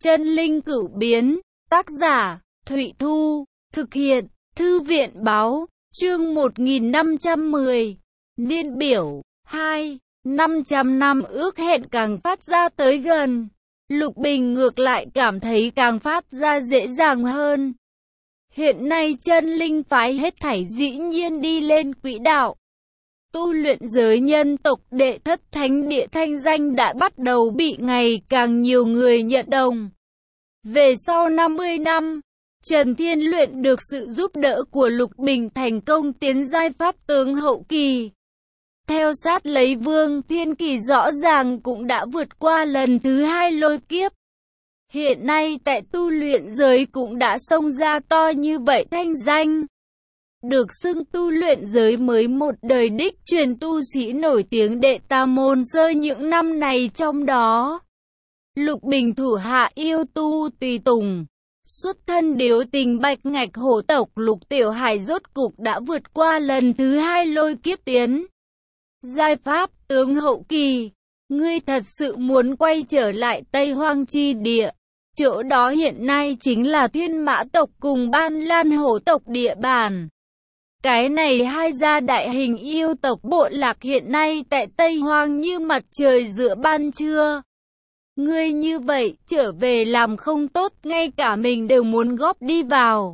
Chân linh cửu biến, tác giả, Thụy Thu, thực hiện, Thư viện báo, chương 1510, niên biểu, 2, 500 năm ước hẹn càng phát ra tới gần. Lục Bình ngược lại cảm thấy càng phát ra dễ dàng hơn. Hiện nay chân linh phái hết thảy dĩ nhiên đi lên quỹ đạo. Tu luyện giới nhân tộc đệ thất thánh địa thanh danh đã bắt đầu bị ngày càng nhiều người nhận đồng. Về sau 50 năm, Trần Thiên luyện được sự giúp đỡ của Lục Bình thành công tiến giai pháp tướng hậu kỳ. Theo sát lấy Vương Thiên Kỳ rõ ràng cũng đã vượt qua lần thứ 2 lôi kiếp. Hiện nay tại tu luyện giới cũng đã xông ra to như vậy thanh danh. Được xưng tu luyện giới mới một đời đích truyền tu sĩ nổi tiếng đệ tam môn sơ những năm này trong đó. Lục Bình thủ hạ yêu tu tùy tùng. Xuất thân Điếu Tình Bạch Ngạch hổ tộc Lục Tiểu Hải rốt cục đã vượt qua lần thứ 2 lôi kiếp tiến giai pháp tướng hậu kỳ. Ngươi thật sự muốn quay trở lại Tây Hoang chi địa. Chỗ đó hiện nay chính là Thiên Mã tộc cùng Ban Lan hổ tộc địa bàn. Cái này hai gia đại hình yêu tộc bộ lạc hiện nay tại Tây Hoang như mặt trời giữa ban trưa. Ngươi như vậy, trở về làm không tốt, ngay cả mình đều muốn góp đi vào.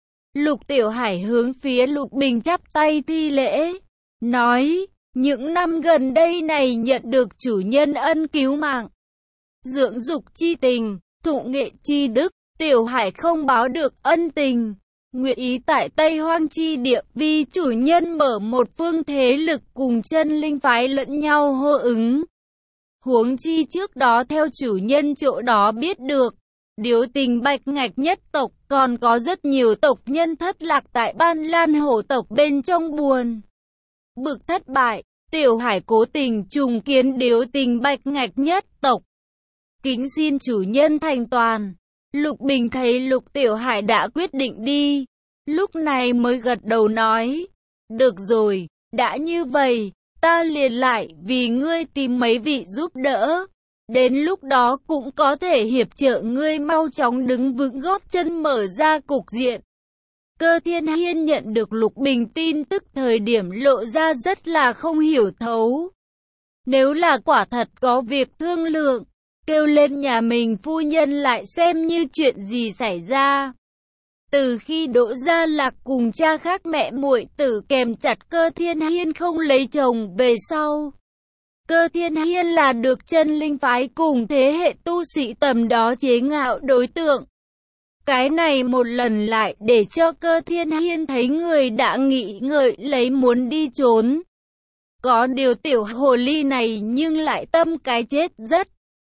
Lục Tiểu Hải hướng phía Lục Bình chắp tay thi lễ, nói, những năm gần đây này nhận được chủ nhân ân cứu mạng, dưỡng dục chi tình, thụ nghệ chi đức, Tiểu Hải không báo được ân tình. Nguyện ý tại Tây Hoang chi địa vì chủ nhân mở một phương thế lực cùng chân linh phái lẫn nhau hô ứng. Huống chi trước đó theo chủ nhân chỗ đó biết được, Điếu Tình Bạch Ngạch nhất tộc còn có rất nhiều tộc nhân thất lạc tại Ban Lan hổ tộc bên trong buồn bực thất bại. Tiểu Hải cố tình trùng kiến Điếu Tình Bạch Ngạch nhất tộc, kính xin chủ nhân thành toàn. Lục Bình thấy Lục Tiểu Hải đã quyết định đi, lúc này mới gật đầu nói, được rồi, đã như vậy, ta liền lại vì ngươi tìm mấy vị giúp đỡ. Đến lúc đó cũng có thể hiệp trợ ngươi mau chóng đứng vững gót chân mở ra cục diện. Cơ Thiên Hiên nhận được Lục Bình tin tức thời điểm lộ ra rất là không hiểu thấu. Nếu là quả thật có việc thương lượng, kêu lên nhà mình phu nhân lại xem như chuyện gì xảy ra. Từ khi Đỗ Gia Lạc cùng cha khác mẹ muội tử kèm chặt Cơ Thiên Hiên không lấy chồng về sau, Cơ Thiên Hiên là được chân linh phái cùng thế hệ tu sĩ tầm đó chế ngạo đối tượng. Cái này một lần lại để cho Cơ Thiên Hiên thấy người đã nghĩ ngợi lấy muốn đi trốn. Có điều tiểu hồ ly này nhưng lại tâm cái chết rất.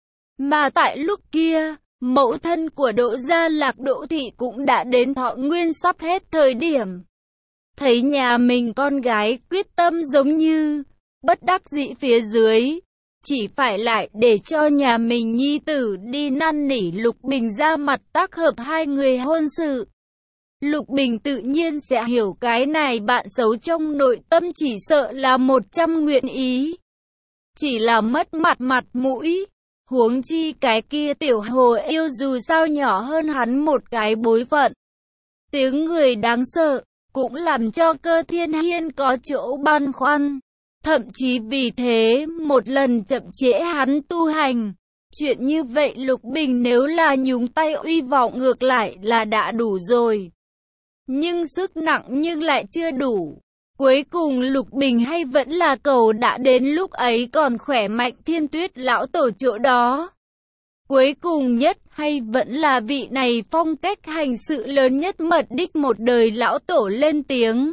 Mà tại lúc kia, mẫu thân của Đỗ Gia Lạc Đỗ Thị cũng đã đến thọ nguyên sắp hết thời điểm. Thấy nhà mình con gái quyết tâm giống như bất đắc dĩ phía dưới, chỉ phải lại để cho nhà mình nhi tử đi năn nỉ Lục Bình ra mặt tác hợp hai người hôn sự. Lục Bình tự nhiên sẽ hiểu cái này bạn xấu trong nội tâm chỉ sợ là 100 nguyện ý. Chỉ là mất mặt mũi. Huống chi cái kia tiểu hồ yêu dù sao nhỏ hơn hắn một cái bối phận. Tiếng người đáng sợ, cũng làm cho Cơ Thiên Hiên có chỗ băn khoăn. Thậm chí vì thế một lần chậm trễ hắn tu hành. Chuyện như vậy Lục Bình nếu là nhúng tay uy vọng ngược lại là đã đủ rồi. Nhưng sức nặng nhưng lại chưa đủ. Cuối cùng Lục Bình hay vẫn là cầu đã đến lúc ấy còn khỏe mạnh Thiên Tuyết lão tổ chỗ đó. Cuối cùng nhất hay vẫn là vị này phong cách hành sự lớn nhất mật đích một đời lão tổ lên tiếng.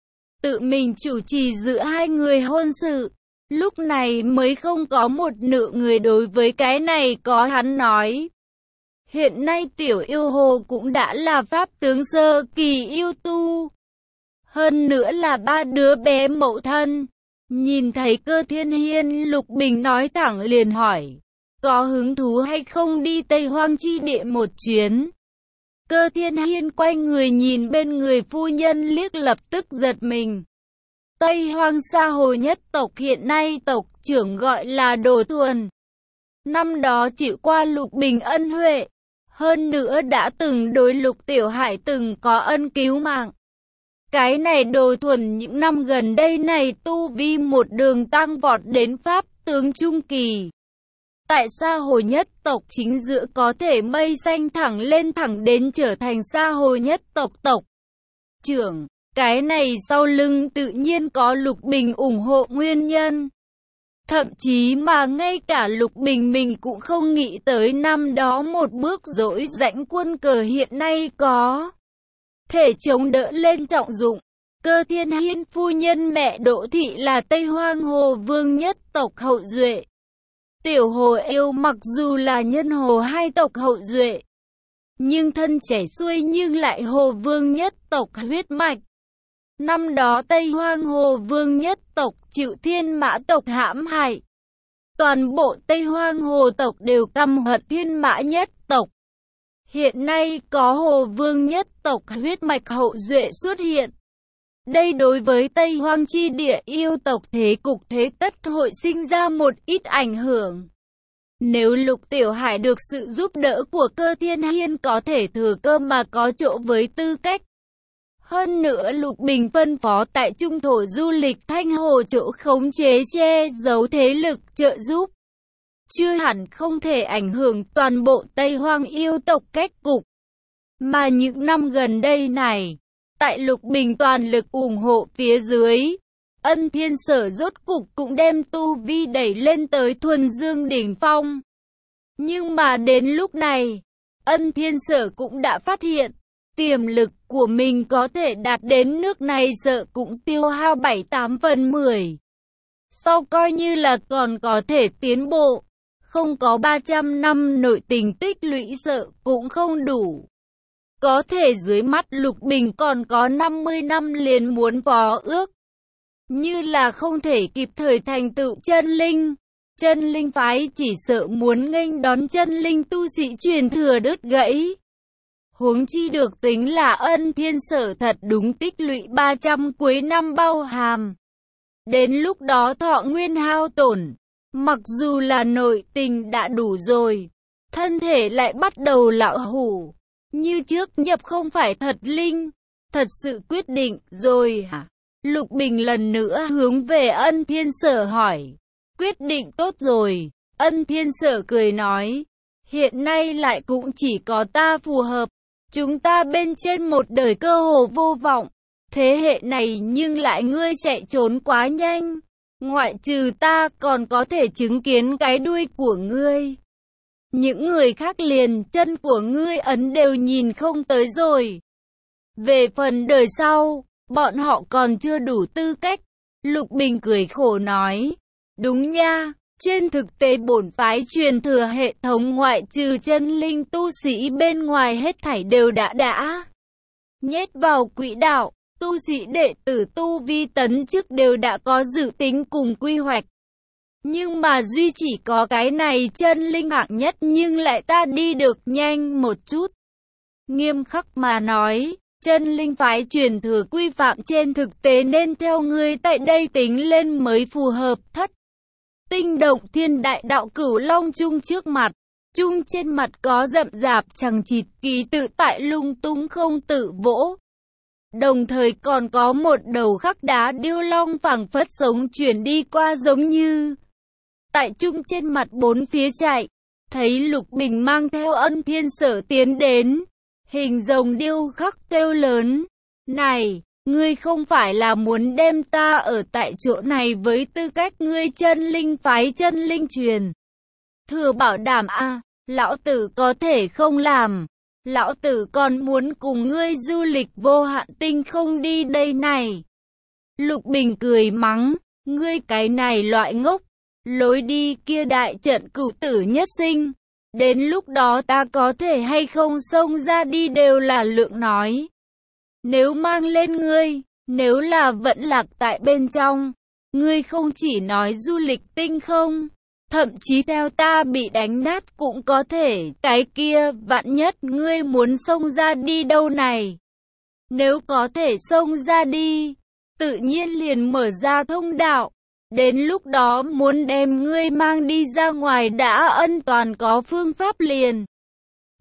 Tự mình chủ trì giữa hai người hôn sự. Lúc này mới không có một nửa người đối với cái này có hắn nói. Hiện nay tiểu yêu hồ cũng đã là pháp tướng sơ kỳ yêu tu. Hơn nữa là 3 đứa bé mẫu thân. Nhìn thấy Cơ Thiên Hiên, Lục Bình nói thẳng liền hỏi, có hứng thú hay không đi Tây Hoang chi địa một chuyến? Cơ Thiên Hiên quay người nhìn bên người phu nhân liếc lập tức giật mình. Tây Hoang Sa Hồ nhất tộc hiện nay tộc trưởng gọi là Đồ Thuần. Năm đó chịu qua Lục Bình ân huệ. Hơn nữa đã từng đối Lục Tiểu Hải từng có ân cứu mạng. Cái này Đồ Thuần những năm gần đây này tu vi một đường tăng vọt đến pháp tướng trung kỳ. Tại Sa Hồ nhất tộc chính giữa có thể mây xanh thẳng lên thẳng đến trở thành Sa Hồ nhất tộc tộc trưởng. Cái này sau lưng tự nhiên có Lục Bình ủng hộ nguyên nhân. Thậm chí mà ngay cả Lục Bình mình cũng không nghĩ tới năm đó một bước dỗi rãnh quân cờ hiện nay có thể chống đỡ lên trọng dụng. Cơ Thiên Hiên phu nhân mẹ Đỗ Thị là Tây Hoang Hồ Vương nhất tộc hậu duệ. Tiểu Hồ Yêu mặc dù là nhân Hồ hai tộc hậu duệ, nhưng thân chảy xuôi nhưng lại Hồ Vương nhất tộc huyết mạch. Năm đó Tây Hoang Hồ Vương nhất tộc chịu Thiên Mã tộc hãm hại. Toàn bộ Tây Hoang Hồ tộc đều căm hận Thiên Mã nhất tộc. Hiện nay có Hồ Vương nhất tộc huyết mạch hậu duệ xuất hiện. Đây đối với Tây Hoang chi địa yêu tộc thế cục thế tất hội sinh ra một ít ảnh hưởng. Nếu Lục Tiểu Hải được sự giúp đỡ của Cơ Thiên Hiên có thể thừa cơ mà có chỗ với tư cách. Hơn nữa Lục Bình phân phó tại trung thổ du lịch Thanh Hồ chỗ khống chế che giấu thế lực trợ giúp. Chưa hẳn không thể ảnh hưởng toàn bộ Tây Hoang yêu tộc cách cục. Mà những năm gần đây này, tại Lục Bình toàn lực ủng hộ phía dưới, Ân Thiên Sở rốt cục cũng đem tu vi đẩy lên tới thuần dương đỉnh phong. Nhưng mà đến lúc này, Ân Thiên Sở cũng đã phát hiện, tiềm lực của mình có thể đạt đến nước này sợ cũng tiêu hao 7/8/10. Sau coi như là còn có thể tiến bộ, không có 300 năm nội tình tích lũy sợ cũng không đủ. Có thể dưới mắt Lục Bình còn có 50 năm liền muốn phó ước. Như là không thể kịp thời thành tựu chân linh. Chân linh phái chỉ sợ muốn nghênh đón chân linh tu sĩ truyền thừa đứt gãy. Huống chi được tính là Ân Thiên Sở thật đúng tích lũy 300 cuối năm bao hàm. Đến lúc đó thọ nguyên hao tổn, mặc dù là nội tình đã đủ rồi, thân thể lại bắt đầu lão hủ. Như trước nhập không phải thật linh, thật sự quyết định rồi hả? Lục Bình lần nữa hướng về Ân Thiên Sở hỏi. Quyết định tốt rồi. Ân Thiên Sở cười nói. Hiện nay lại cũng chỉ có ta phù hợp. Chúng ta bên trên một đời cơ hồ vô vọng. Thế hệ này nhưng lại ngươi chạy trốn quá nhanh. Ngoại trừ ta còn có thể chứng kiến cái đuôi của ngươi. Những người khác liền chân của ngươi ấn đều nhìn không tới rồi. Về phần đời sau, bọn họ còn chưa đủ tư cách. Lục Bình cười khổ nói. Đúng nha, trên thực tế bổn phái truyền thừa hệ thống ngoại trừ chân linh tu sĩ bên ngoài hết thảy đều đã nhét vào quỹ đạo. Tu sĩ đệ tử tu vi tấn chức đều đã có dự tính cùng quy hoạch. Nhưng mà duy chỉ có cái này chân linh hạng nhất nhưng lại ta đi được nhanh một chút. Nghiêm khắc mà nói, chân linh phái truyền thừa quy phạm trên thực tế nên theo ngươi tại đây tính lên mới phù hợp. Thất tinh động thiên đại đạo Cửu Long chung trước mặt. Chung trên mặt có rậm rạp chằng chịt ký tự tại lung tung không tự vỗ. Đồng thời còn có một đầu khắc đá điêu long phảng phất sống chuyển đi qua giống như. Tại trung trên mặt bốn phía chạy, thấy Lục Bình mang theo Ân Thiên Sở tiến đến. Hình rồng điêu khắc kêu lớn. Này, ngươi không phải là muốn đem ta ở tại chỗ này với tư cách ngươi chân linh phái chân linh truyền thừa bảo đảm à, lão tử có thể không làm. Lão tử còn muốn cùng ngươi du lịch vô hạn tinh không đi đây này. Lục Bình cười mắng, ngươi cái này loại ngốc, lối đi kia đại trận cửu tử nhất sinh. Đến lúc đó ta có thể hay không xông ra đi đều là lượng nói. Nếu mang lên ngươi, nếu là vẫn lạc tại bên trong, ngươi không chỉ nói du lịch tinh không, thậm chí theo ta bị đánh nát cũng có thể. Cái kia vạn nhất ngươi muốn xông ra đi đâu này. Nếu có thể xông ra đi, tự nhiên liền mở ra thông đạo. Đến lúc đó muốn đem ngươi mang đi ra ngoài đã ân toàn có phương pháp liền.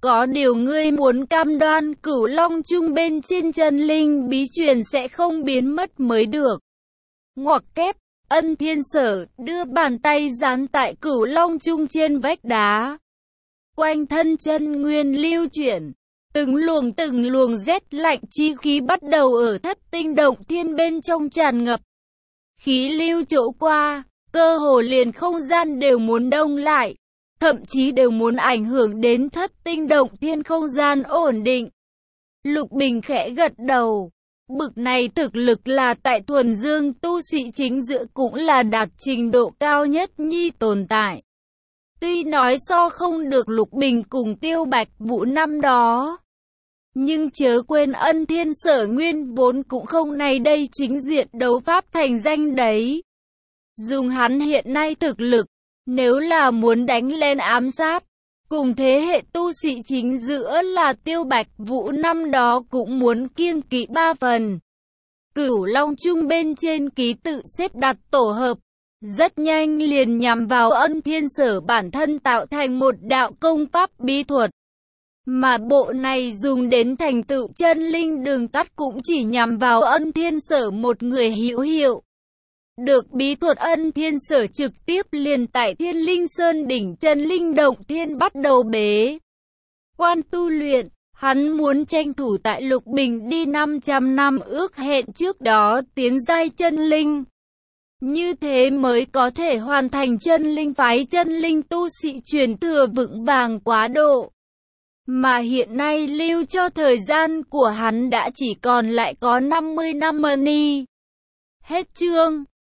Có điều ngươi muốn cam đoan Cửu Long Chung bên trên chân linh bí truyền sẽ không biến mất mới được. Ngoặc kép, Ân Thiên Sở đưa bàn tay dán tại Cửu Long Chung trên vách đá. Quanh thân chân nguyên lưu chuyển, từng luồng rét lạnh chi khí bắt đầu ở Thất Tinh Động Thiên bên trong tràn ngập. Khí lưu chỗ qua, cơ hồ liền không gian đều muốn đông lại, thậm chí đều muốn ảnh hưởng đến Thất Tinh Động Thiên không gian ổn định. Lục Bình khẽ gật đầu. Bực này thực lực là tại thuần dương tu sĩ chính giữa cũng là đạt trình độ cao nhất nhi tồn tại. Tuy nói so không được Lục Bình cùng Tiêu Bạch Vũ năm đó, nhưng chớ quên Ân Thiên Sở nguyên vốn cũng không này đây chính diện đấu pháp thành danh đấy. Dùng hắn hiện nay thực lực, nếu là muốn đánh lên ám sát, cùng thế hệ tu sĩ chính giữa là Tiêu Bạch Vũ năm đó cũng muốn kiêng kỵ 3 phần. Cửu Long Chung bên trên ký tự xếp đặt tổ hợp, rất nhanh liền nhằm vào Ân Thiên Sở bản thân tạo thành một đạo công pháp bí thuật. Mà bộ này dùng đến thành tựu chân linh đường tắt cũng chỉ nhằm vào Ân Thiên Sở một người hữu hiệu. Được bí thuật Ân Thiên Sở trực tiếp liền tại Thiên Linh Sơn đỉnh chân linh động thiên bắt đầu bế quan tu luyện. Hắn muốn tranh thủ tại Lục Bình đi 500 năm ước hẹn trước đó tiến giai chân linh. Như thế mới có thể hoàn thành chân linh phái chân linh tu sĩ truyền thừa vững vàng quá độ. Mà hiện nay lưu cho thời gian của hắn đã chỉ còn lại có 50 năm ni. Hết chương.